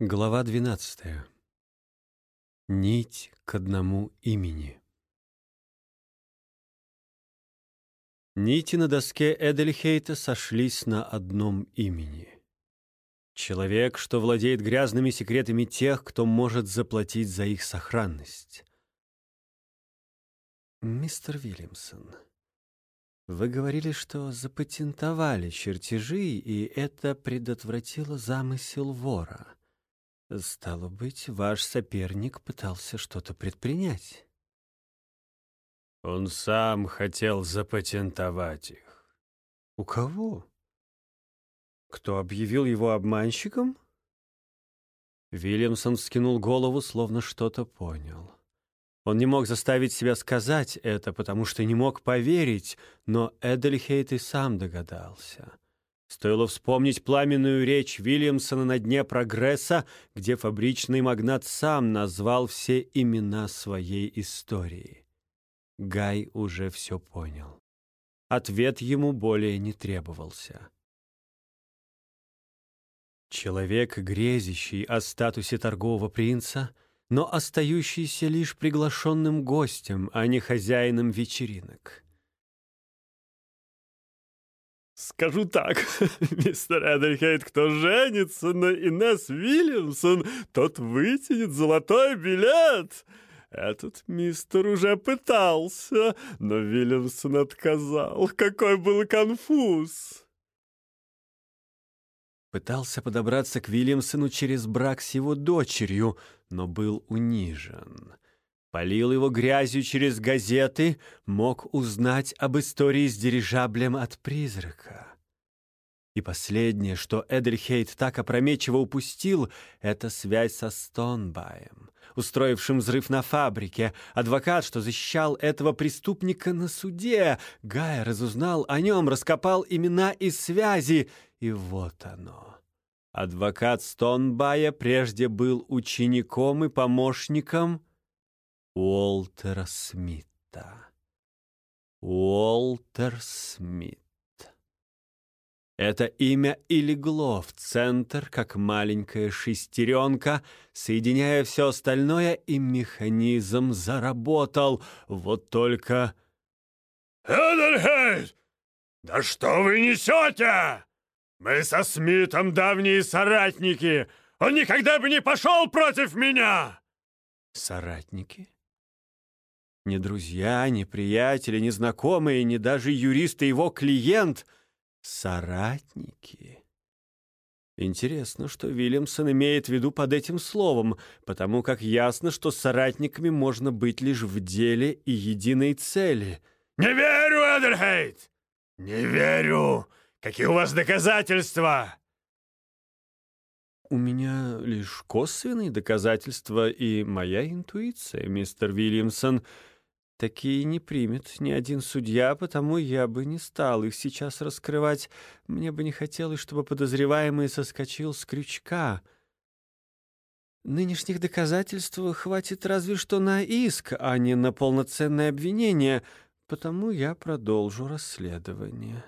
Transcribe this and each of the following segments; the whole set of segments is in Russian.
Глава 12. Нить к одному имени. Нити на доске Эдельхейта сошлись на одном имени. Человек, что владеет грязными секретами тех, кто может заплатить за их сохранность. Мистер Вильямсон, вы говорили, что запатентовали чертежи, и это предотвратило замысел вора. Стало быть, ваш соперник пытался что-то предпринять. Он сам хотел запатентовать их. У кого? Кто объявил его обманщиком? Вильямсон вскинул голову, словно что-то понял. Он не мог заставить себя сказать это, потому что не мог поверить, но Эдельхейт и сам догадался. Стоило вспомнить пламенную речь Вильямсона на дне прогресса, где фабричный магнат сам назвал все имена своей истории. Гай уже все понял. Ответ ему более не требовался. Человек, грезящий о статусе торгового принца, но остающийся лишь приглашенным гостем, а не хозяином вечеринок. Скажу так, мистер Эдельхейт, кто женится на Инесс Вильямсон, тот вытянет золотой билет. Этот мистер уже пытался, но Вильямсон отказал. Какой был конфуз! Пытался подобраться к Вильямсону через брак с его дочерью, но был унижен. Полил его грязью через газеты, мог узнать об истории с дирижаблем от призрака. И последнее, что Эдельхейт так опрометчиво упустил, это связь со Стонбаем, устроившим взрыв на фабрике. Адвокат, что защищал этого преступника на суде. Гай разузнал о нем, раскопал имена и связи, и вот оно. Адвокат Стонбая прежде был учеником и помощником Уолтера Смита. Уолтер Смит. Это имя и легло в центр, как маленькая шестеренка, соединяя все остальное, и механизм заработал. Вот только... Эдельхейт! Да что вы несете? Мы со Смитом давние соратники. Он никогда бы не пошел против меня. Соратники? Не друзья, не приятели, не знакомые, не даже юрист и его клиент. Соратники. Интересно, что Вильямсон имеет в виду под этим словом, потому как ясно, что соратниками можно быть лишь в деле и единой цели. Не верю, Эдельхейт! Не верю! Какие у вас доказательства? У меня лишь косвенные доказательства и моя интуиция, мистер Вильямсон. Такие не примет ни один судья, потому я бы не стал их сейчас раскрывать. Мне бы не хотелось, чтобы подозреваемый соскочил с крючка. Нынешних доказательств хватит разве что на иск, а не на полноценное обвинение, потому я продолжу расследование.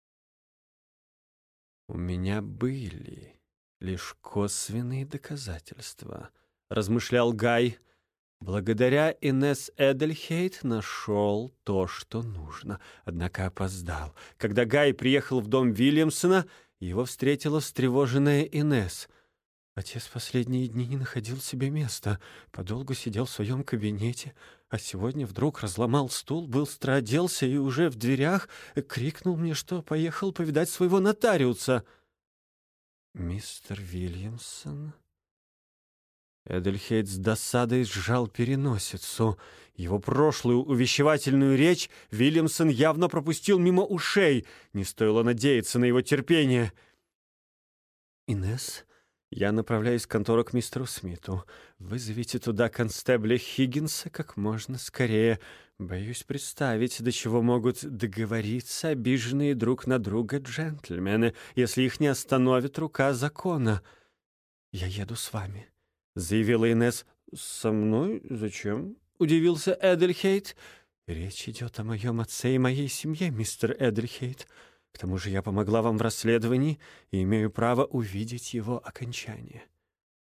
У меня были лишь косвенные доказательства, размышлял Гай. Благодаря Инесс Эдельхейт нашел то, что нужно, однако опоздал. Когда Гай приехал в дом Вильямсона, его встретила встревоженная Инесс. Отец последние дни не находил себе места, подолгу сидел в своем кабинете, а сегодня вдруг разломал стул, быстро оделся и уже в дверях крикнул мне, что поехал повидать своего нотариуса. «Мистер Вильямсон?» Эдельхейт с досадой сжал переносицу. Его прошлую увещевательную речь Вильямсон явно пропустил мимо ушей. Не стоило надеяться на его терпение. «Инесс, я направляюсь в контору к мистеру Смиту. Вызовите туда констебля Хиггинса как можно скорее. Боюсь представить, до чего могут договориться обиженные друг на друга джентльмены, если их не остановит рука закона. Я еду с вами», — заявила Инесс. «Со мной? Зачем?» — удивился Эдельхейт. «Речь идет о моем отце и моей семье, мистер Эдельхейт. К тому же я помогла вам в расследовании и имею право увидеть его окончание».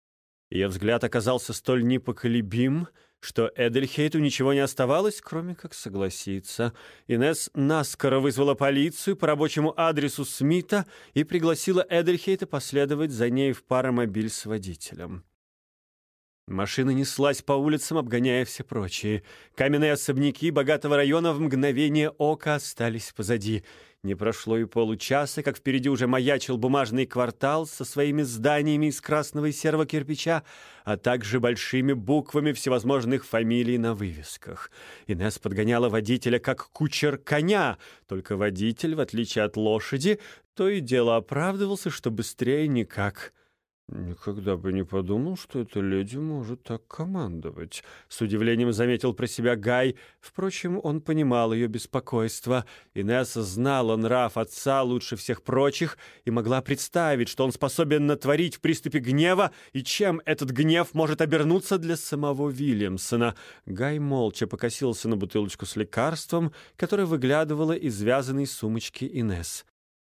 Ее взгляд оказался столь непоколебим, что Эдельхейту ничего не оставалось, кроме как согласиться. Инесс наскоро вызвала полицию по рабочему адресу Смита и пригласила Эдельхейта последовать за ней в паромобиль с водителем. Машина неслась по улицам, обгоняя все прочие. Каменные особняки богатого района в мгновение ока остались позади. Не прошло и получаса, как впереди уже маячил бумажный квартал со своими зданиями из красного и серого кирпича, а также большими буквами всевозможных фамилий на вывесках. Инесс подгоняла водителя как кучер коня, только водитель, в отличие от лошади, то и дело оправдывался, что быстрее никак. «Никогда бы не подумал, что эта леди может так командовать», — с удивлением заметил про себя Гай. Впрочем, он понимал ее беспокойство. Инесс знала нрав отца лучше всех прочих и могла представить, что он способен натворить в приступе гнева и чем этот гнев может обернуться для самого Вильямсона. Гай молча покосился на бутылочку с лекарством, которая выглядывала из вязаной сумочки Инесс.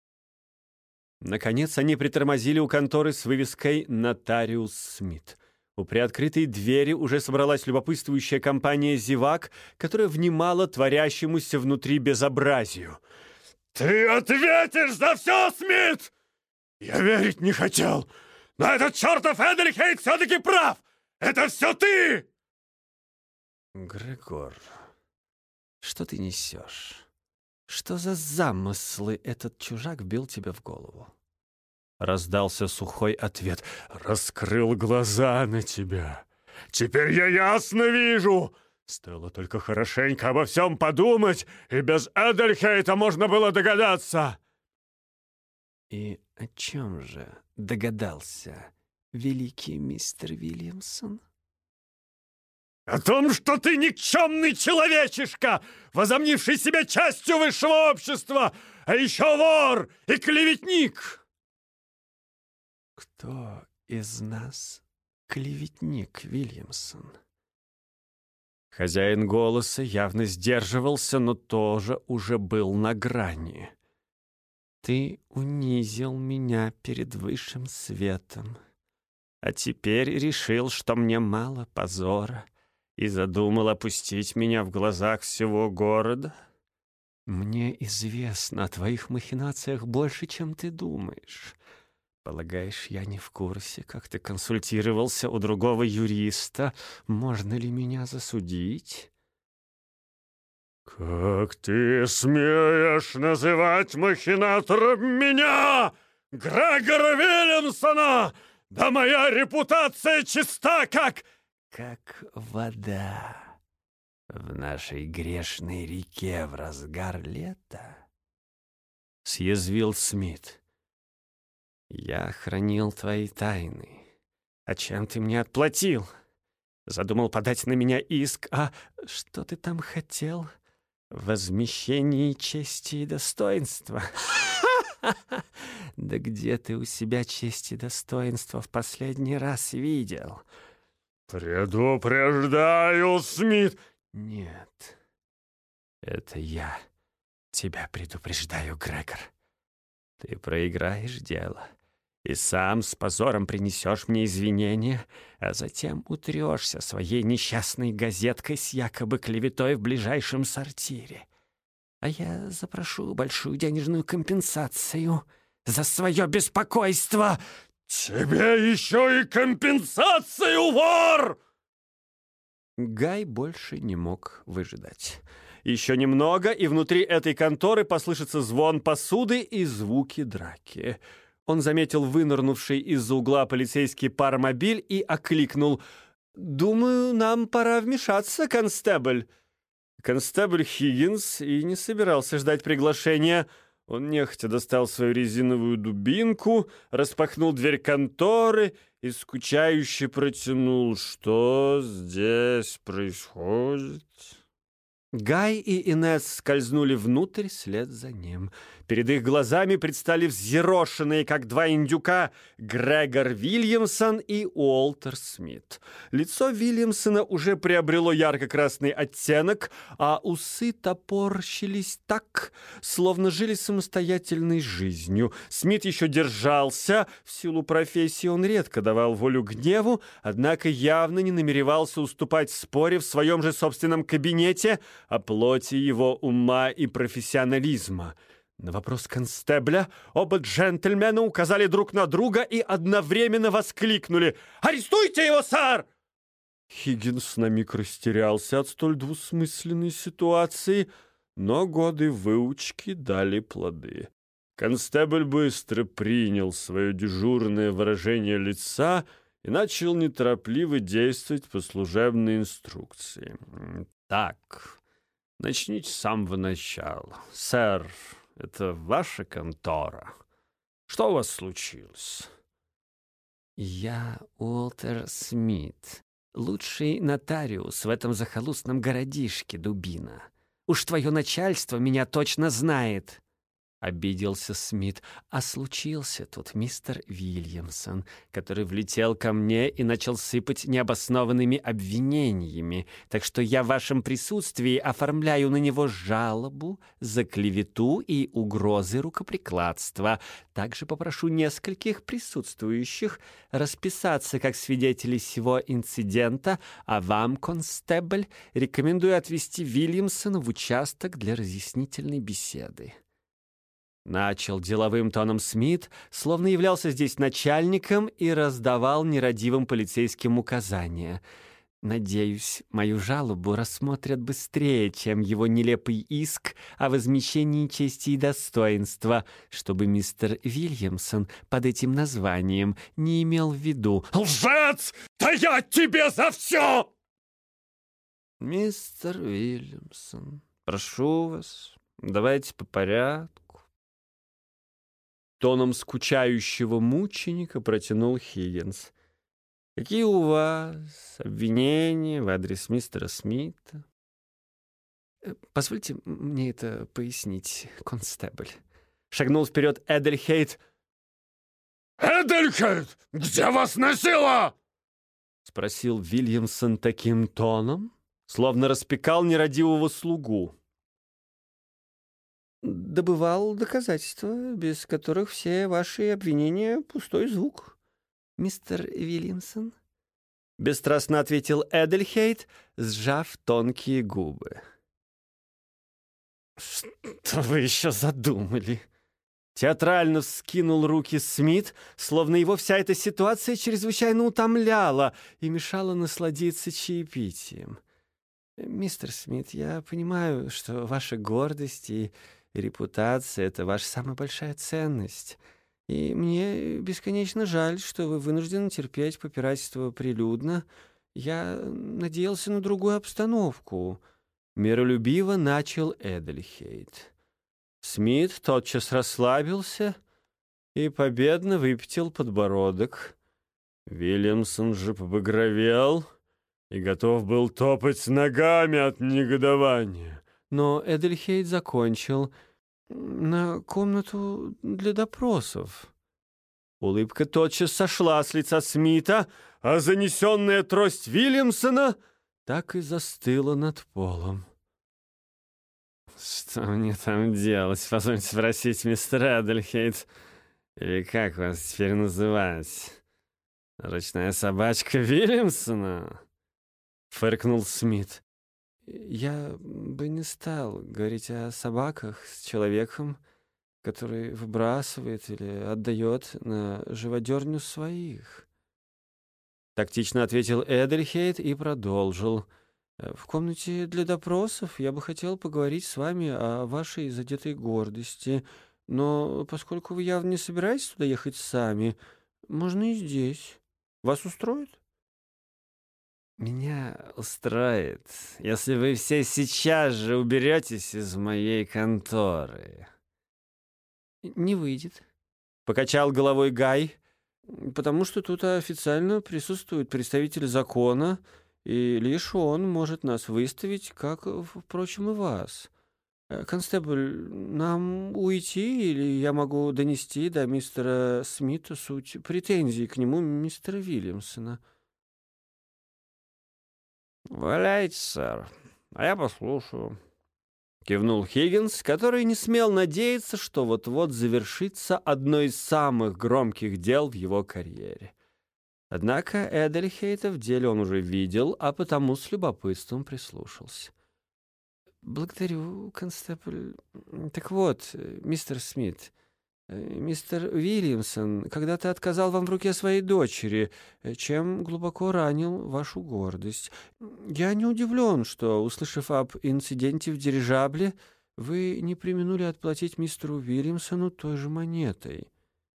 Наконец они притормозили у конторы с вывеской «Нотариус Смит». У приоткрытой двери уже собралась любопытствующая компания зевак, которая внимала творящемуся внутри безобразию. «Ты ответишь за все, Смит! Я верить не хотел, но этот чертов Эдельхейт все-таки прав! Это все ты!» «Грегор, что ты несешь? Что за замыслы этот чужак вбил тебе в голову?» Раздался сухой ответ. «Раскрыл глаза на тебя. Теперь я ясно вижу. Стоило только хорошенько обо всем подумать, и без Эдельхейта можно было догадаться». «И о чем же догадался великий мистер Вильямсон?» «О том, что ты никчемный человечишка, возомнивший себя частью высшего общества, а еще вор и клеветник!» «Кто из нас клеветник, Вильямсон?» Хозяин голоса явно сдерживался, но тоже уже был на грани. «Ты унизил меня перед высшим светом, а теперь решил, что мне мало позора, и задумал опустить меня в глазах всего города? Мне известно о твоих махинациях больше, чем ты думаешь. Полагаешь, я не в курсе, как ты консультировался у другого юриста? Можно ли меня засудить?» «Как ты смеешь называть махинатором меня, Грегора Вильямсона? Да моя репутация чиста, как...» «Как вода в нашей грешной реке в разгар лета», — съязвил Смит. «Я хранил твои тайны. А чем ты мне отплатил? Задумал подать на меня иск, а что ты там хотел? Возмещение чести и достоинства. Да где ты у себя честь и достоинство в последний раз видел?» «Предупреждаю, Смит!» «Нет, это я тебя предупреждаю, Грегор. Ты проиграешь дело и сам с позором принесешь мне извинения, а затем утрешься своей несчастной газеткой с якобы клеветой в ближайшем сортире. А я запрошу большую денежную компенсацию за свое беспокойство». «Тебе еще и компенсацию, вор!» Гай больше не мог выжидать. Еще немного, и внутри этой конторы послышится звон посуды и звуки драки. Он заметил вынырнувший из-за угла полицейский паромобиль и окликнул: «Думаю, нам пора вмешаться, констебль». Констебль Хиггинс и не собирался ждать приглашения. Он нехотя достал свою резиновую дубинку, распахнул дверь конторы и скучающе протянул: «Что здесь происходит?» Гай и Инесс скользнули внутрь вслед за ним. Перед их глазами предстали взъерошенные, как два индюка, Грегор Вильямсон и Уолтер Смит. Лицо Вильямсона уже приобрело ярко-красный оттенок, а усы топорщились так, словно жили самостоятельной жизнью. Смит еще держался. В силу профессии он редко давал волю гневу, однако явно не намеревался уступать в споре в своем же собственном кабинете о плоти его ума и профессионализма. На вопрос констебля оба джентльмена указали друг на друга и одновременно воскликнули: «Арестуйте его, сэр!» Хиггинс на миг растерялся от столь двусмысленной ситуации, но годы выучки дали плоды. Констебль быстро принял свое дежурное выражение лица и начал неторопливо действовать по служебной инструкции. «Так, начните с самого начала. Сэр, это ваша контора. Что у вас случилось?» «Я Уолтер Смит, лучший нотариус в этом захолустном городишке, дубина. Уж твое начальство меня точно знает», — обиделся Смит. «А случился тут мистер Вильямсон, который влетел ко мне и начал сыпать необоснованными обвинениями, так что я в вашем присутствии оформляю на него жалобу за клевету и угрозы рукоприкладства. Также попрошу нескольких присутствующих расписаться как свидетели сего инцидента, а вам, констебль, рекомендую отвезти Вильямсона в участок для разъяснительной беседы». Начал деловым тоном Смит, словно являлся здесь начальником и раздавал нерадивым полицейским указания. «Надеюсь, мою жалобу рассмотрят быстрее, чем его нелепый иск о возмещении чести и достоинства, чтобы мистер Вильямсон под этим названием не имел в виду». «Лжец! Да я тебе за все!» «Мистер Вильямсон, прошу вас, давайте по порядку». Тоном скучающего мученика протянул Хиггинс. «Какие у вас обвинения в адрес мистера Смита?» «Позвольте мне это пояснить, констебль». Шагнул вперед Эдельхейт. «Эдельхейт, где вас носило?» — спросил Вильямсон таким тоном, словно распекал нерадивого слугу. «Добывал доказательства, без которых все ваши обвинения — пустой звук, мистер Вильямсон», — бесстрастно ответил Эдельхейт, сжав тонкие губы. «Что вы еще задумали?» Театрально вскинул руки Смит, словно его вся эта ситуация чрезвычайно утомляла и мешала насладиться чаепитием. «Мистер Смит, я понимаю, что ваша гордость и репутация — это ваша самая большая ценность. И мне бесконечно жаль, что вы вынуждены терпеть попирательство прилюдно. Я надеялся на другую обстановку». Миролюбиво начал Эдельхейт. Смит тотчас расслабился и победно выпятил подбородок. Вильямсон же побагровел и готов был топать ногами от негодования. Но Эдельхейт закончил: «На комнату для допросов». Улыбка тотчас сошла с лица Смита, а занесенная трость Вильямсона так и застыла над полом. «Что мне там делать? Позвольте спросить, мистер Эдельхейт, или как вас теперь называть? Ручная собачка Вильямсона?» — фыркнул Смит. «Я бы не стал говорить о собаках с человеком, который выбрасывает или отдает на живодерню своих», — тактично ответил Эдельхейт и продолжил. «В комнате для допросов я бы хотел поговорить с вами о вашей задетой гордости, но поскольку вы явно не собираетесь туда ехать сами, можно и здесь. Вас устроит?» «Меня устроит, если вы все сейчас же уберетесь из моей конторы». «Не выйдет», — покачал головой Гай, «потому что тут официально присутствует представитель закона, и лишь он может нас выставить, как, впрочем, и вас. Констебль, нам уйти, или я могу донести до мистера Смита суть претензий к нему мистера Вильямсона?» «Валяйте, сэр, а я послушаю», — кивнул Хиггинс, который не смел надеяться, что вот-вот завершится одно из самых громких дел в его карьере. Однако Эдельхейта в деле он уже видел, а потому с любопытством прислушался. «Благодарю, констебль. Так вот, мистер Смит, мистер Вильямсон когда-то отказал вам в руке своей дочери, чем глубоко ранил вашу гордость. Я не удивлен, что, услышав об инциденте в дирижабле, вы не преминули отплатить мистеру Вильямсону той же монетой».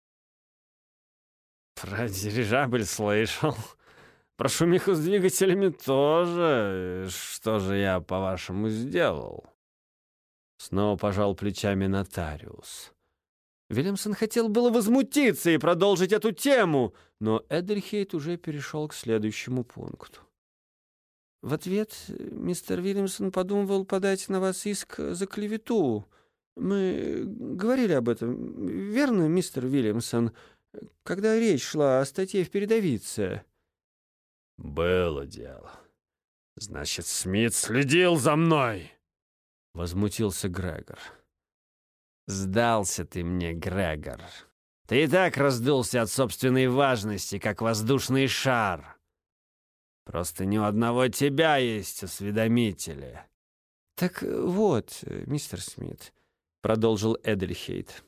«Про дирижабль слышал. Про шумиху с двигателями тоже. Что же я, по-вашему, сделал?» Снова пожал плечами нотариус. Вильямсон хотел было возмутиться и продолжить эту тему, но Эдельхейт уже перешел к следующему пункту. В ответ мистер Вильямсон подумывал подать на вас иск за клевету. Мы говорили об этом, верно, мистер Вильямсон, когда речь шла о статье в передовице? «Было дело. Значит, Смит следил за мной!» — возмутился Грегор. «Сдался ты мне, Грегор. Ты и так раздулся от собственной важности, как воздушный шар. Просто ни у одного тебя есть осведомители». «Так вот, мистер Смит», — продолжил Эдельхейт,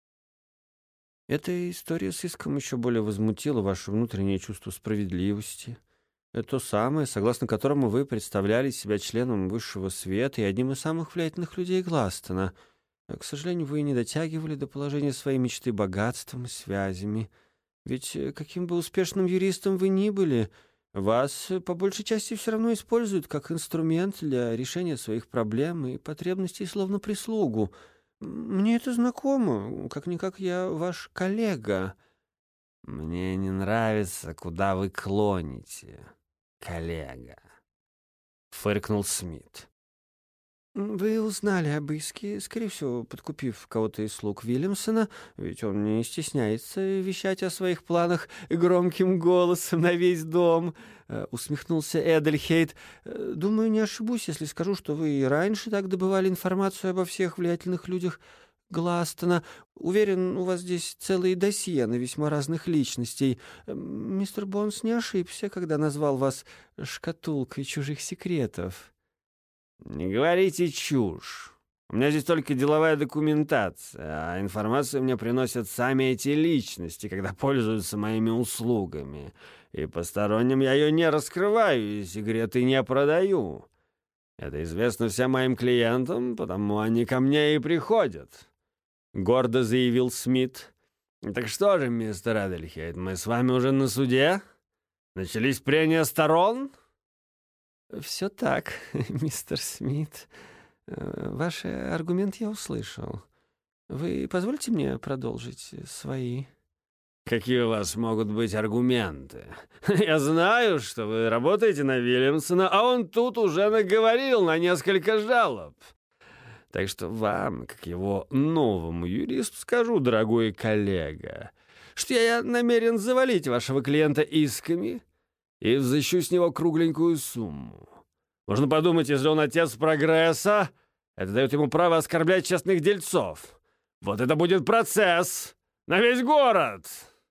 «эта история с иском еще более возмутила ваше внутреннее чувство справедливости. Это то самое, согласно которому вы представляли себя членом высшего света и одним из самых влиятельных людей Гластона. К сожалению, вы не дотягивали до положения своей мечты богатством и связями. Ведь каким бы успешным юристом вы ни были, вас по большей части все равно используют как инструмент для решения своих проблем и потребностей, словно прислугу. Мне это знакомо, как-никак я ваш коллега». «Мне не нравится, куда вы клоните, коллега», — фыркнул Смит. «Вы узнали об иске, скорее всего, подкупив кого-то из слуг Вильямсона, ведь он не стесняется вещать о своих планах громким голосом на весь дом», — усмехнулся Эдельхейт. «Думаю, не ошибусь, если скажу, что вы и раньше так добывали информацию обо всех влиятельных людях Гластона. Уверен, у вас здесь целые досье на весьма разных личностей. Мистер Бонс не ошибся, когда назвал вас шкатулкой чужих секретов». «Не говорите чушь. У меня здесь только деловая документация, а информацию мне приносят сами эти личности, когда пользуются моими услугами. И посторонним я ее не раскрываю и секреты не продаю. Это известно всем моим клиентам, потому они ко мне и приходят», — гордо заявил Смит. «Так что же, мистер Эдельхейт, мы с вами уже на суде? Начались прения сторон?» «Все так, мистер Смит. Ваш аргумент я услышал. Вы позвольте мне продолжить свои?» «Какие у вас могут быть аргументы? Я знаю, что вы работаете на Вильямсона, а он тут уже наговорил на несколько жалоб. Так что вам, как его новому юристу, скажу, дорогой коллега, что я намерен завалить вашего клиента исками и взыщу с него кругленькую сумму. Можно подумать, если он отец прогресса, это дает ему право оскорблять честных дельцов. Вот это будет процесс на весь город!»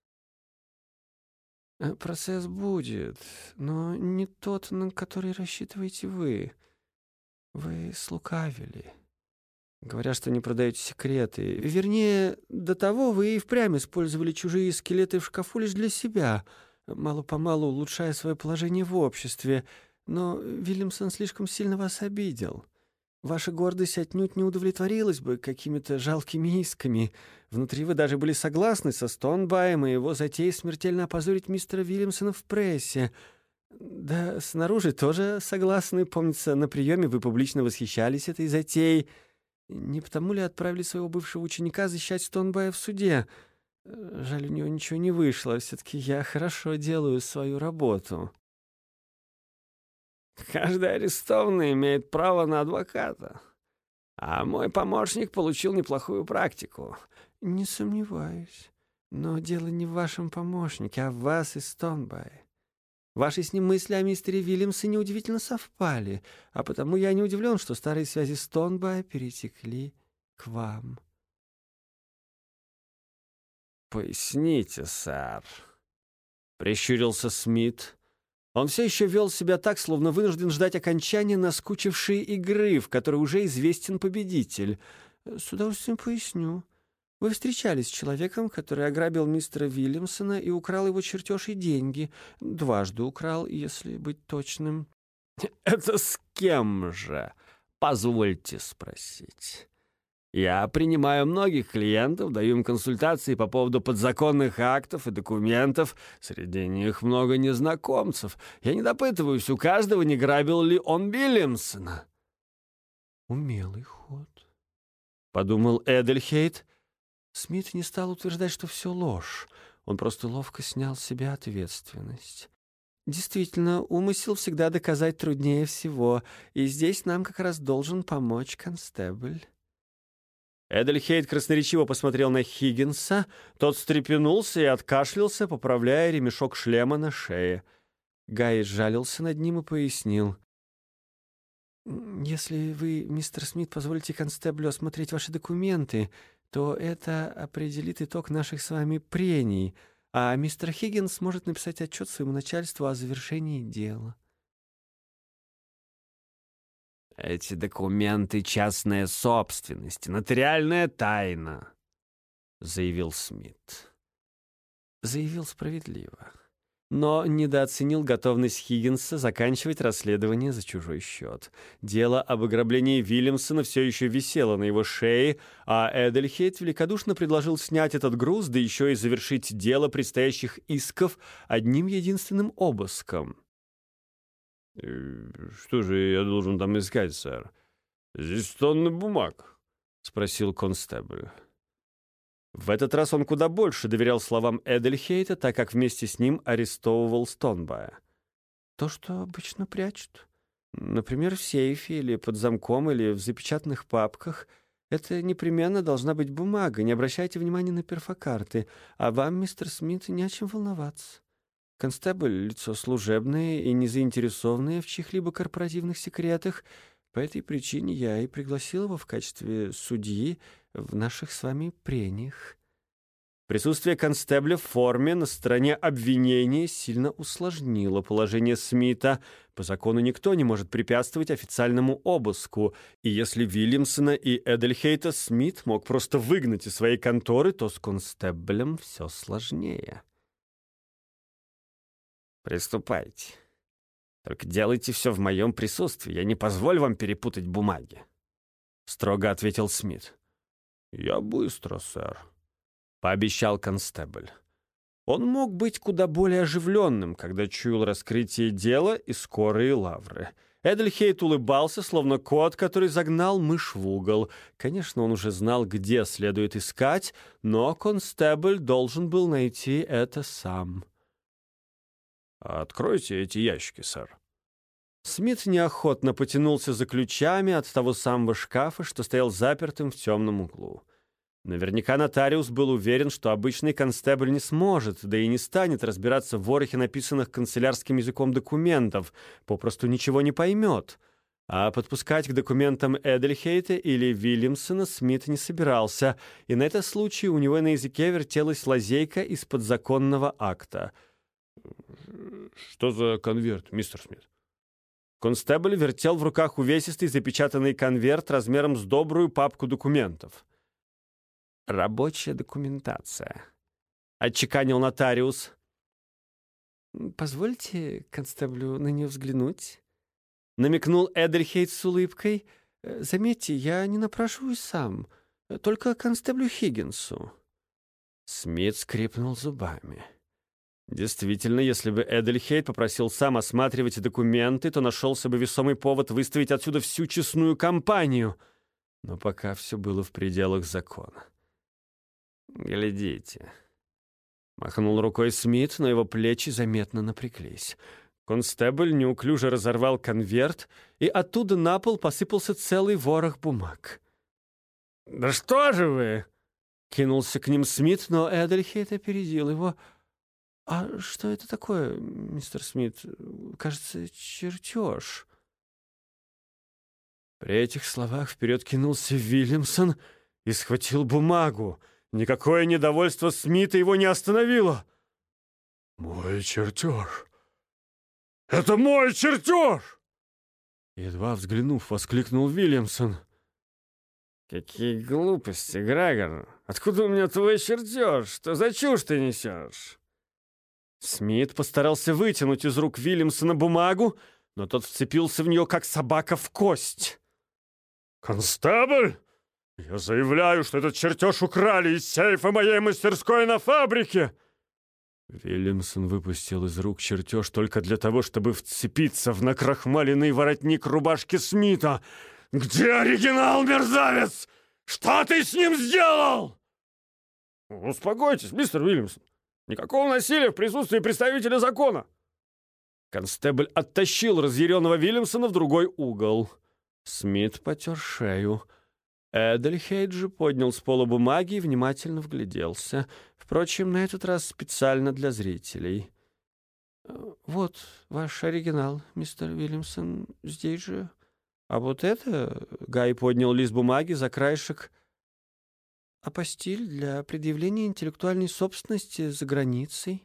«Процесс будет, но не тот, на который рассчитываете вы. Вы слукавили, говоря, что не продаете секреты. Вернее, до того вы и впрямь использовали чужие скелеты в шкафу лишь для себя, мало-помалу улучшая свое положение в обществе. Но Вильямсон слишком сильно вас обидел. Ваша гордость отнюдь не удовлетворилась бы какими-то жалкими исками. Внутри вы даже были согласны со Стоунбайем и его затеей смертельно опозорить мистера Вильямсона в прессе. Да, снаружи тоже согласны. Помнится, на приеме вы публично восхищались этой затеей. Не потому ли отправили своего бывшего ученика защищать Стоунбая в суде? Жаль, у него ничего не вышло. Все-таки я хорошо делаю свою работу». «Каждый арестованный имеет право на адвоката. А мой помощник получил неплохую практику». «Не сомневаюсь. Но дело не в вашем помощнике, а в вас и Стоунбай. Ваши с ним мысли о мистере Вильямсе неудивительно совпали, а потому я не удивлен, что старые связи Стоунбая перетекли к вам». «Поясните, сэр», — прищурился Смит. Он все еще вел себя так, словно вынужден ждать окончания наскучившей игры, в которой уже известен победитель. «С удовольствием поясню. Вы встречались с человеком, который ограбил мистера Вильямсона и украл его чертеж и деньги. Дважды украл, если быть точным». «Это с кем же? Позвольте спросить». «Я принимаю многих клиентов, даю им консультации по поводу подзаконных актов и документов. Среди них много незнакомцев. Я не допытываюсь у каждого, не грабил ли он Вильямсона». «Умелый ход», — подумал Эдельхейт. Смит не стал утверждать, что все ложь. Он просто ловко снял с себя ответственность. «Действительно, умысел всегда доказать труднее всего, и здесь нам как раз должен помочь констебль». Эдельхейт красноречиво посмотрел на Хиггинса. Тот встрепенулся и откашлялся, поправляя ремешок шлема на шее. Гай сжалился над ним и пояснил. «Если вы, мистер Смит, позволите констеблю осмотреть ваши документы, то это определит итог наших с вами прений, а мистер Хиггинс может написать отчет своему начальству о завершении дела». «Эти документы — частная собственность, нотариальная тайна», — заявил Смит. Заявил справедливо, но недооценил готовность Хиггинса заканчивать расследование за чужой счет. Дело об ограблении Вильямсона все еще висело на его шее, а Эдельхейт великодушно предложил снять этот груз, да еще и завершить дело предстоящих исков одним единственным обыском. «Что же я должен там искать, сэр? Здесь тонны бумаг», — спросил констебль. В этот раз он куда больше доверял словам Эдельхейта, так как вместе с ним арестовывал Стоунбая. «То, что обычно прячут. Например, в сейфе или под замком, или в запечатанных папках. Это непременно должна быть бумага. Не обращайте внимания на перфокарты. А вам, мистер Смит, не о чем волноваться. Констебль — лицо служебное и не заинтересованное в чьих-либо корпоративных секретах. По этой причине я и пригласил его в качестве судьи в наших с вами прениях». Присутствие констебля в форме на стороне обвинения сильно усложнило положение Смита. По закону никто не может препятствовать официальному обыску, и если Вильямсона и Эдельхейта Смит мог просто выгнать из своей конторы, то с констеблем все сложнее. «Приступайте. Только делайте все в моем присутствии. Я не позволю вам перепутать бумаги», — строго ответил Смит. «Я быстро, сэр», — пообещал констебль. Он мог быть куда более оживленным, когда чуял раскрытие дела и скорые лавры. Эдельхейт улыбался, словно кот, который загнал мышь в угол. Конечно, он уже знал, где следует искать, но констебль должен был найти это сам. «Откройте эти ящики, сэр». Смит неохотно потянулся за ключами от того самого шкафа, что стоял запертым в темном углу. Наверняка нотариус был уверен, что обычный констебль не сможет, да и не станет разбираться в ворохе написанных канцелярским языком документов, попросту ничего не поймет. А подпускать к документам Эдельхейта или Вильямсона Смит не собирался, и на этот случай у него на языке вертелась лазейка из подзаконного акта. «Что за конверт, мистер Смит?» Констебль вертел в руках увесистый запечатанный конверт размером с добрую папку документов. «Рабочая документация», — отчеканил нотариус. «Позвольте констеблю на нее взглянуть», — намекнул Эдельхейт с улыбкой. «Заметьте, я не напрашиваюсь сам, только констеблю Хиггинсу». Смит скрипнул зубами. Действительно, если бы Эдельхейт попросил сам осматривать документы, то нашелся бы весомый повод выставить отсюда всю честную компанию. Но пока все было в пределах закона. «Глядите», — махнул рукой Смит, но его плечи заметно напряглись. Констебль неуклюже разорвал конверт, и оттуда на пол посыпался целый ворох бумаг. «Да что же вы!» — кинулся к ним Смит, но Эдельхейт опередил его. «А что это такое, мистер Смит? Кажется, чертеж». При этих словах вперед кинулся Вильямсон и схватил бумагу. Никакое недовольство Смита его не остановило. «Мой чертеж! Это мой чертеж!» Едва взглянув, воскликнул Вильямсон. «Какие глупости, Грегор! Откуда у меня твой чертеж? Что за чушь ты несешь?» Смит постарался вытянуть из рук Вильямсона бумагу, но тот вцепился в нее, как собака в кость. «Констебль, я заявляю, что этот чертеж украли из сейфа моей мастерской на фабрике!» Вильямсон выпустил из рук чертеж только для того, чтобы вцепиться в накрахмаленный воротник рубашки Смита. «Где оригинал, мерзавец? Что ты с ним сделал?» «Успокойтесь, мистер Вильямсон. Никакого насилия в присутствии представителя закона!» Констебль оттащил разъяренного Вильямсона в другой угол. Смит потер шею. Эдельхейт же поднял с пола бумаги и внимательно вгляделся. Впрочем, на этот раз специально для зрителей. «Вот ваш оригинал, мистер Вильямсон, здесь же. А вот это...» — Гай поднял лист бумаги за краешек. «Апостиль для предъявления интеллектуальной собственности за границей».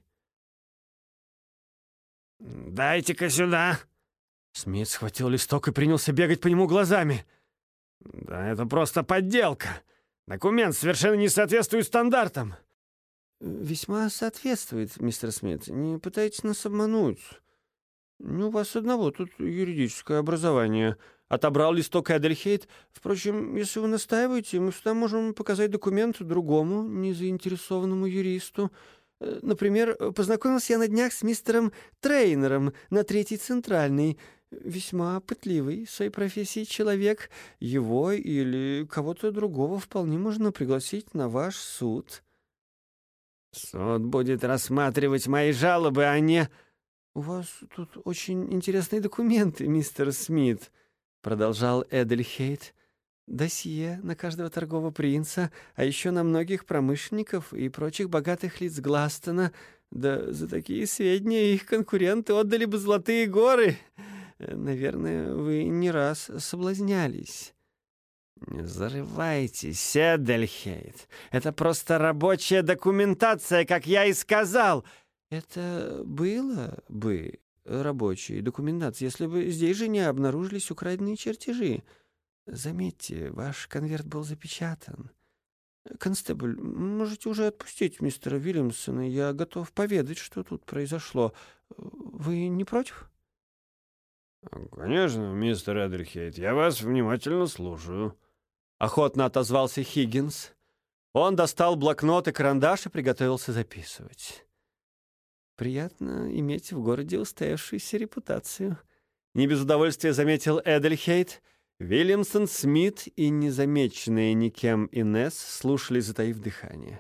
«Дайте-ка сюда!» Смит схватил листок и принялся бегать по нему глазами. «Да это просто подделка. Документ совершенно не соответствует стандартам». «Весьма соответствует, мистер Смит. Не пытайтесь нас обмануть. Не у вас одного тут юридическое образование». Отобрал листок Эдельхейт. «Впрочем, если вы настаиваете, мы всегда можем показать документ другому незаинтересованному юристу. Например, познакомился я на днях с мистером Трейнером на 3-й Центральной. Весьма пытливый в своей профессии человек. Его или кого-то другого вполне можно пригласить на ваш суд». «Суд будет рассматривать мои жалобы, а не...» «У вас тут очень интересные документы, мистер Смит», — продолжал Эдельхейт. «Досье на каждого торгового принца, а еще на многих промышленников и прочих богатых лиц Гластона. Да за такие сведения их конкуренты отдали бы золотые горы. Наверное, вы не раз соблазнялись». «Не зарывайтесь, Эдельхейт. Это просто рабочая документация, как я и сказал». «Это было бы рабочей документацией, если бы здесь же не обнаружились украденные чертежи. Заметьте, ваш конверт был запечатан. Констебль, можете уже отпустить мистера Вильямсона. Я готов поведать, что тут произошло. Вы не против?» «Конечно, мистер Эдельхейт, я вас внимательно слушаю», — охотно отозвался Хиггинс. Он достал блокнот и карандаш и приготовился записывать. «Приятно иметь в городе устоявшуюся репутацию», — не без удовольствия заметил Эдельхейт. Вильямсон, Смит и незамеченные никем Инесс слушали, затаив дыхание.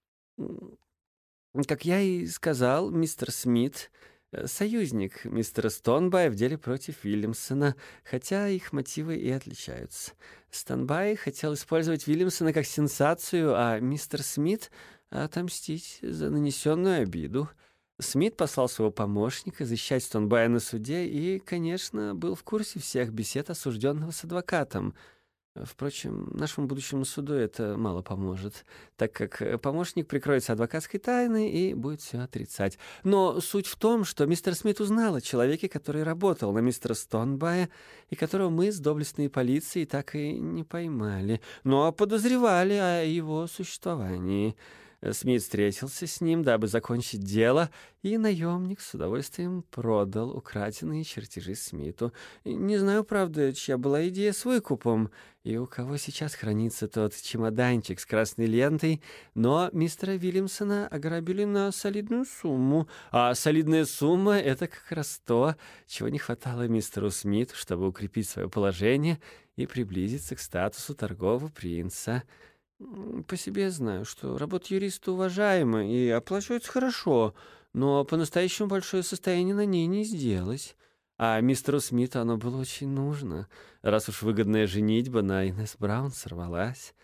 «Как я и сказал, мистер Смит, союзник мистера Стонбая в деле против Вильямсона, хотя их мотивы и отличаются. Стонбай хотел использовать Вильямсона как сенсацию, а мистер Смит — отомстить за нанесенную обиду. Смит послал своего помощника защищать Стонбая на суде и, конечно, был в курсе всех бесед осужденного с адвокатом. Впрочем, нашему будущему суду это мало поможет, так как помощник прикроется адвокатской тайной и будет все отрицать. Но суть в том, что мистер Смит узнал о человеке, который работал на мистера Стонбая, и которого мы с доблестной полицией так и не поймали, но подозревали о его существовании. Смит встретился с ним, дабы закончить дело, и наемник с удовольствием продал украденные чертежи Смиту. Не знаю, правда, чья была идея с выкупом, и у кого сейчас хранится тот чемоданчик с красной лентой, но мистера Вильямсона ограбили на солидную сумму, а солидная сумма — это как раз то, чего не хватало мистеру Смиту, чтобы укрепить свое положение и приблизиться к статусу торгового принца. По себе знаю, что работа юриста уважаема и оплачивается хорошо, но по-настоящему большое состояние на ней не сделать. А мистеру Смиту оно было очень нужно, раз уж выгодная женитьба на Инесс Браун сорвалась.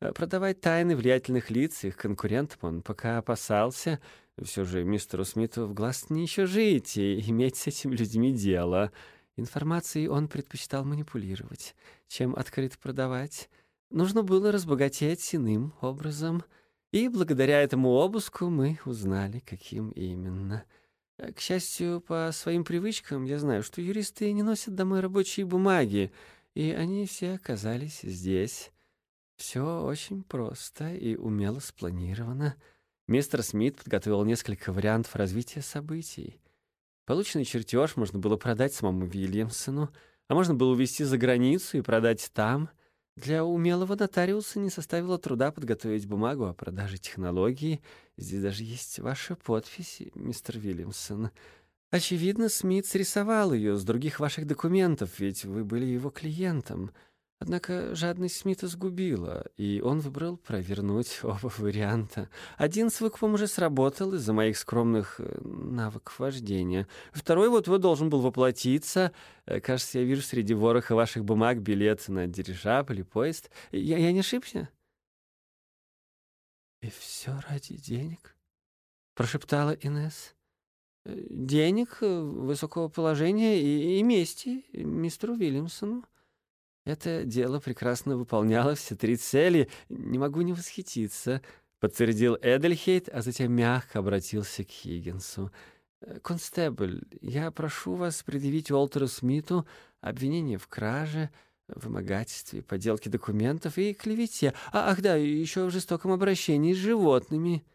Продавать тайны влиятельных лиц их конкурентам он пока опасался. Все же мистеру Смиту в глаз не еще жить и иметь с этими людьми дело. Информацией он предпочитал манипулировать, чем открыто продавать. Нужно было разбогатеть иным образом. И благодаря этому обыску мы узнали, каким именно. К счастью, по своим привычкам я знаю, что юристы не носят домой рабочие бумаги, и они все оказались здесь. Все очень просто и умело спланировано. Мистер Смит подготовил несколько вариантов развития событий. Полученный чертеж можно было продать самому Вильямсону, а можно было увезти за границу и продать там. Для умелого нотариуса не составило труда подготовить бумагу о продаже технологии. Здесь даже есть ваша подпись, мистер Вильямсон. Очевидно, Смит срисовал ее с других ваших документов, ведь вы были его клиентом. Однако жадность Смита сгубила, и он выбрал провернуть оба варианта. Один с выкупом уже сработал из-за моих скромных навыков вождения. Второй вот-вот должен был воплотиться. Кажется, я вижу среди вороха ваших бумаг билет на дирижабль и поезд. Я не ошибся? «И все ради денег?» — прошептала Инесс. «Денег, высокого положения и мести мистеру Вильямсону. Это дело прекрасно выполняло все 3 цели. Не могу не восхититься», — подтвердил Эдельхейт, а затем мягко обратился к Хиггинсу. «Констебль, я прошу вас предъявить Уолтеру Смиту обвинение в краже, вымогательстве, подделке документов и клевете. Ах да, еще в жестоком обращении с животными».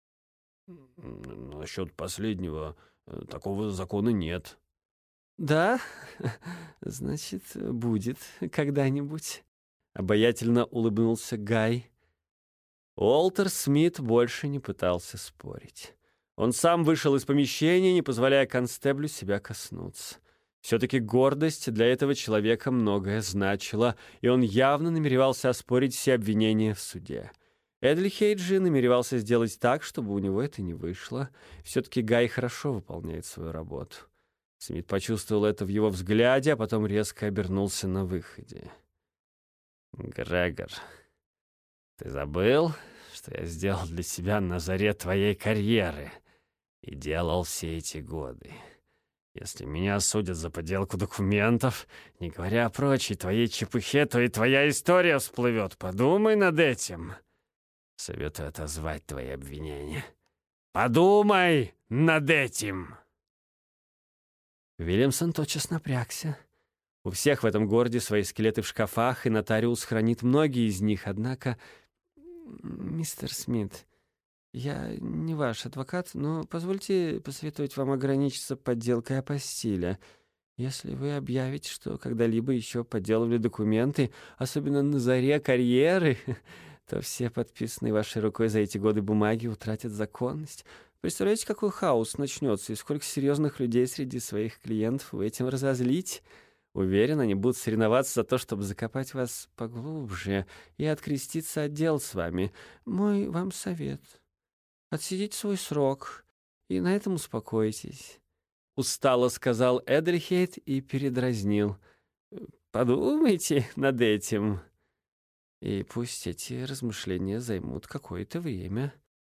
«Насчет последнего такого закона нет». «Да? Значит, будет когда-нибудь», — обаятельно улыбнулся Гай. Уолтер Смит больше не пытался спорить. Он сам вышел из помещения, не позволяя констеблю себя коснуться. Все-таки гордость для этого человека многое значила, и он явно намеревался оспорить все обвинения в суде. Эдельхейт же намеревался сделать так, чтобы у него это не вышло. Все-таки Гай хорошо выполняет свою работу. Смит почувствовал это в его взгляде, а потом резко обернулся на выходе. «Грегор, ты забыл, что я сделал для себя на заре твоей карьеры и делал все эти годы? Если меня осудят за подделку документов, не говоря о прочей твоей чепухе, то и твоя история всплывет. Подумай над этим. Советую отозвать твои обвинения. Подумай над этим!» Вильямсон тотчас напрягся. У всех в этом городе свои скелеты в шкафах, и нотариус хранит многие из них. Однако, мистер Смит, я не ваш адвокат, но позвольте посоветовать вам ограничиться подделкой апостиля. Если вы объявите, что когда-либо еще подделывали документы, особенно на заре карьеры, то все подписанные вашей рукой за эти годы бумаги утратят законность. Представляете, какой хаос начнется, и сколько серьезных людей среди своих клиентов вы этим разозлите? Уверен, они будут соревноваться за то, чтобы закопать вас поглубже и откреститься от дел с вами. Мой вам совет: отсидите свой срок, и на этом успокойтесь. Устало сказал Эдельхейт и передразнил. Подумайте над этим. И пусть эти размышления займут какое-то время.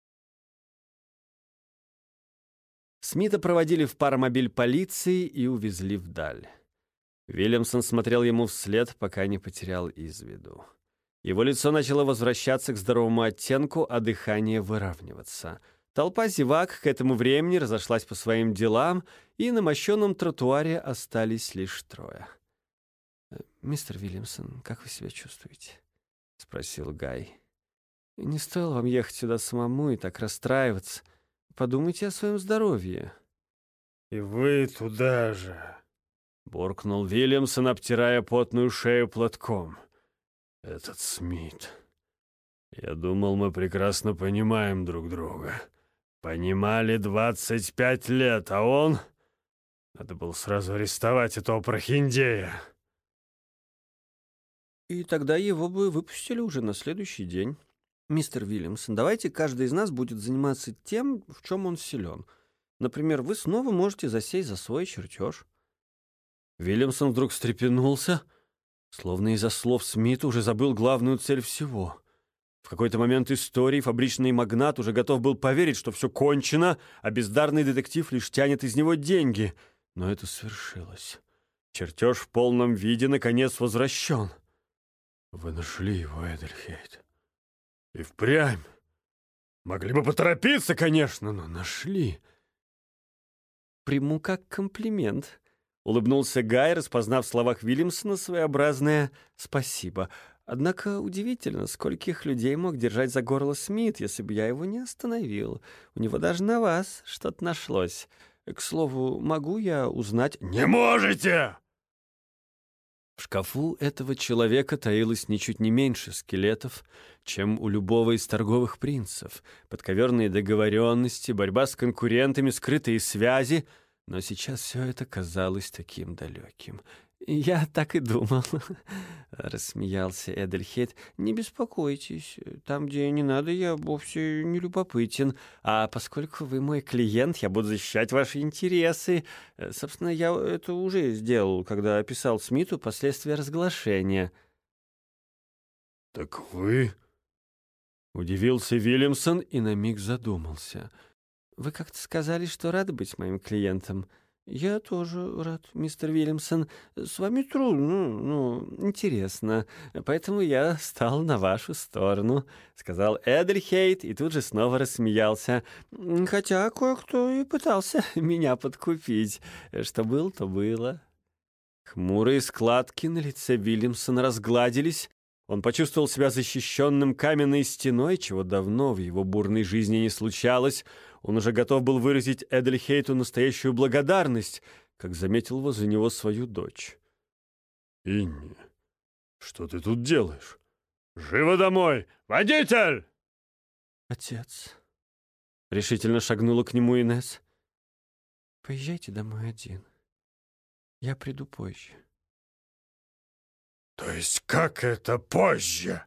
Смита проводили в паромобиль полиции и увезли вдаль. Вильямсон смотрел ему вслед, пока не потерял из виду. Его лицо начало возвращаться к здоровому оттенку, а дыхание выравниваться. Толпа зевак к этому времени разошлась по своим делам, и на мощенном тротуаре остались лишь 3. «Мистер Вильямсон, как вы себя чувствуете?» — спросил Гай. «Не стоило вам ехать сюда самому и так расстраиваться. Подумайте о своем здоровье». «И вы туда же», — буркнул Вильямсон, обтирая потную шею платком. «Этот Смит. Я думал, мы прекрасно понимаем друг друга. Понимали 25 лет, а он... Надо было сразу арестовать этого прохиндея». «И тогда его бы выпустили уже на следующий день. Мистер Вильямсон, давайте каждый из нас будет заниматься тем, в чем он силен. Например, вы снова можете засесть за свой чертеж». Вильямсон вдруг встрепенулся, словно из-за слов Смита уже забыл главную цель всего. В какой-то момент истории фабричный магнат уже готов был поверить, что все кончено, а бездарный детектив лишь тянет из него деньги. Но это свершилось. Чертеж в полном виде наконец возвращен. Вы нашли его, Эдельхейт. И впрямь. Могли бы поторопиться, конечно, но нашли. «Приму как комплимент», — улыбнулся Гай, распознав в словах Вильямсона своеобразное «спасибо». Однако удивительно, скольких людей мог держать за горло Смит, если бы я его не остановил. У него даже на вас что-то нашлось. К слову, могу я узнать... «Не можете!» В шкафу этого человека таилось ничуть не меньше скелетов, чем у любого из торговых принцев. Подковерные договоренности, борьба с конкурентами, скрытые связи. Но сейчас все это казалось таким далеким. «Я так и думал», — рассмеялся Эдельхейт. «Не беспокойтесь. Там, где не надо, я вовсе не любопытен. А поскольку вы мой клиент, я буду защищать ваши интересы. Собственно, я это уже сделал, когда описал Смиту последствия разглашения». «Так вы...» — удивился Вильямсон и на миг задумался. «Вы как-то сказали, что рады быть моим клиентом». «Я тоже рад, мистер Вильямсон. С вами трудно, интересно. Поэтому я стал на вашу сторону», — сказал Эдельхейт и тут же снова рассмеялся. «Хотя кое-кто и пытался меня подкупить. Что было, то было». Хмурые складки на лице Вильямсона разгладились. Он почувствовал себя защищенным каменной стеной, чего давно в его бурной жизни не случалось. Он уже готов был выразить Эдельхейту настоящую благодарность, как заметил возле него свою дочь. «Инни, что ты тут делаешь? Живо домой! Водитель!» «Отец», — решительно шагнула к нему Инесс, — «поезжайте домой один. Я приду позже». «То есть как это позже?»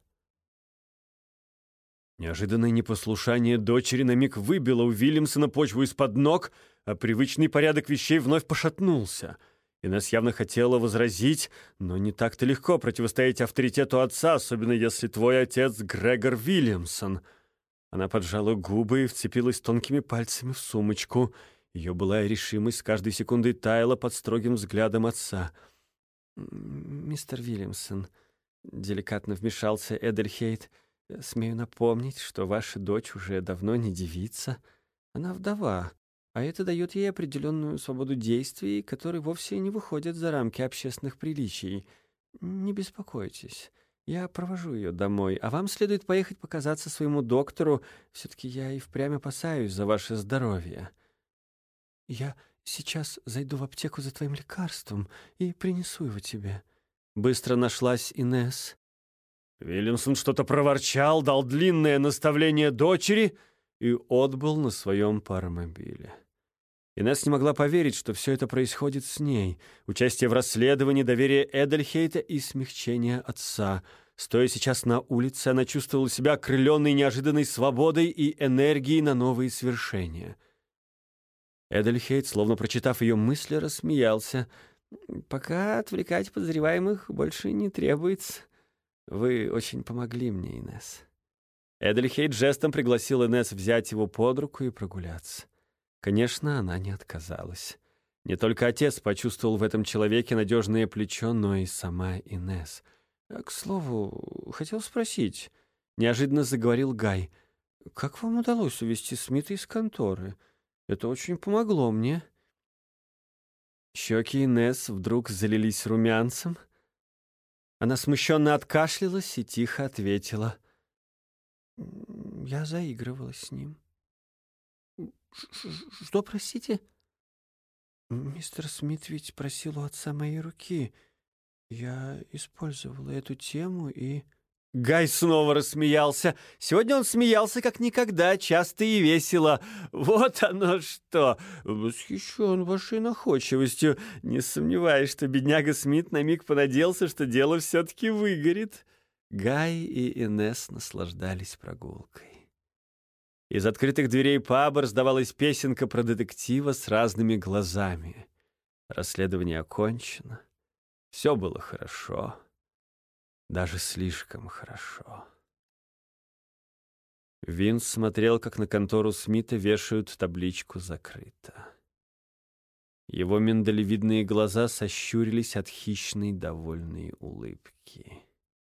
Неожиданное непослушание дочери на миг выбило у Вильямсона почву из-под ног, а привычный порядок вещей вновь пошатнулся. Инесс явно хотела возразить, но не так-то легко противостоять авторитету отца, особенно если твой отец Грегор Вильямсон. Она поджала губы и вцепилась тонкими пальцами в сумочку. Ее былая решимость с каждой секундой таяла под строгим взглядом отца. «Мистер Вильямсон», — деликатно вмешался Эдельхейт, — «смею напомнить, что ваша дочь уже давно не девица. Она вдова, а это дает ей определенную свободу действий, которые вовсе не выходят за рамки общественных приличий. Не беспокойтесь, я провожу ее домой, а вам следует поехать показаться своему доктору. Все-таки я и впрямь опасаюсь за ваше здоровье». «Я сейчас зайду в аптеку за твоим лекарством и принесу его тебе». Быстро нашлась Инесс. Вильямсон что-то проворчал, дал длинное наставление дочери и отбыл на своем паромобиле. Инесс не могла поверить, что все это происходит с ней. Участие в расследовании, доверие Эдельхейта и смягчение отца. Стоя сейчас на улице, она чувствовала себя окрыленной неожиданной свободой и энергией на новые свершения. Эдельхейт, словно прочитав ее мысли, рассмеялся. «Пока отвлекать подозреваемых больше не требуется. Вы очень помогли мне, Инесс». Эдельхейт жестом пригласил Инесс взять его под руку и прогуляться. Конечно, она не отказалась. Не только отец почувствовал в этом человеке надежное плечо, но и сама Инесс. «К слову, хотел спросить», — неожиданно заговорил Гай, — «как вам удалось увезти Смита из конторы? Это очень помогло мне». Щеки Инесс вдруг залились румянцем. Она смущенно откашлялась и тихо ответила: «Я заигрывала с ним». «Что, простите?» «Мистер Смит ведь просил у отца моей руки. Я использовала эту тему и...» Гай снова рассмеялся. Сегодня он смеялся как никогда, часто и весело. «Вот оно что! Восхищен вашей находчивостью. Не сомневаюсь, что бедняга Смит на миг понадеялся, что дело все-таки выгорит». Гай и Инесс наслаждались прогулкой. Из открытых дверей паба раздавалась песенка про детектива с разными глазами. Расследование окончено. Все было хорошо. Даже слишком хорошо. Винс смотрел, как на контору Смита вешают табличку «Закрыто». Его миндалевидные глаза сощурились от хищной довольной улыбки.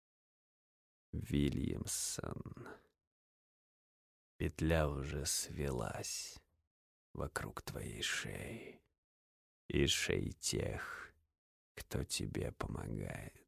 «Вильямсон, петля уже свелась вокруг твоей шеи и шеи тех, кто тебе помогает.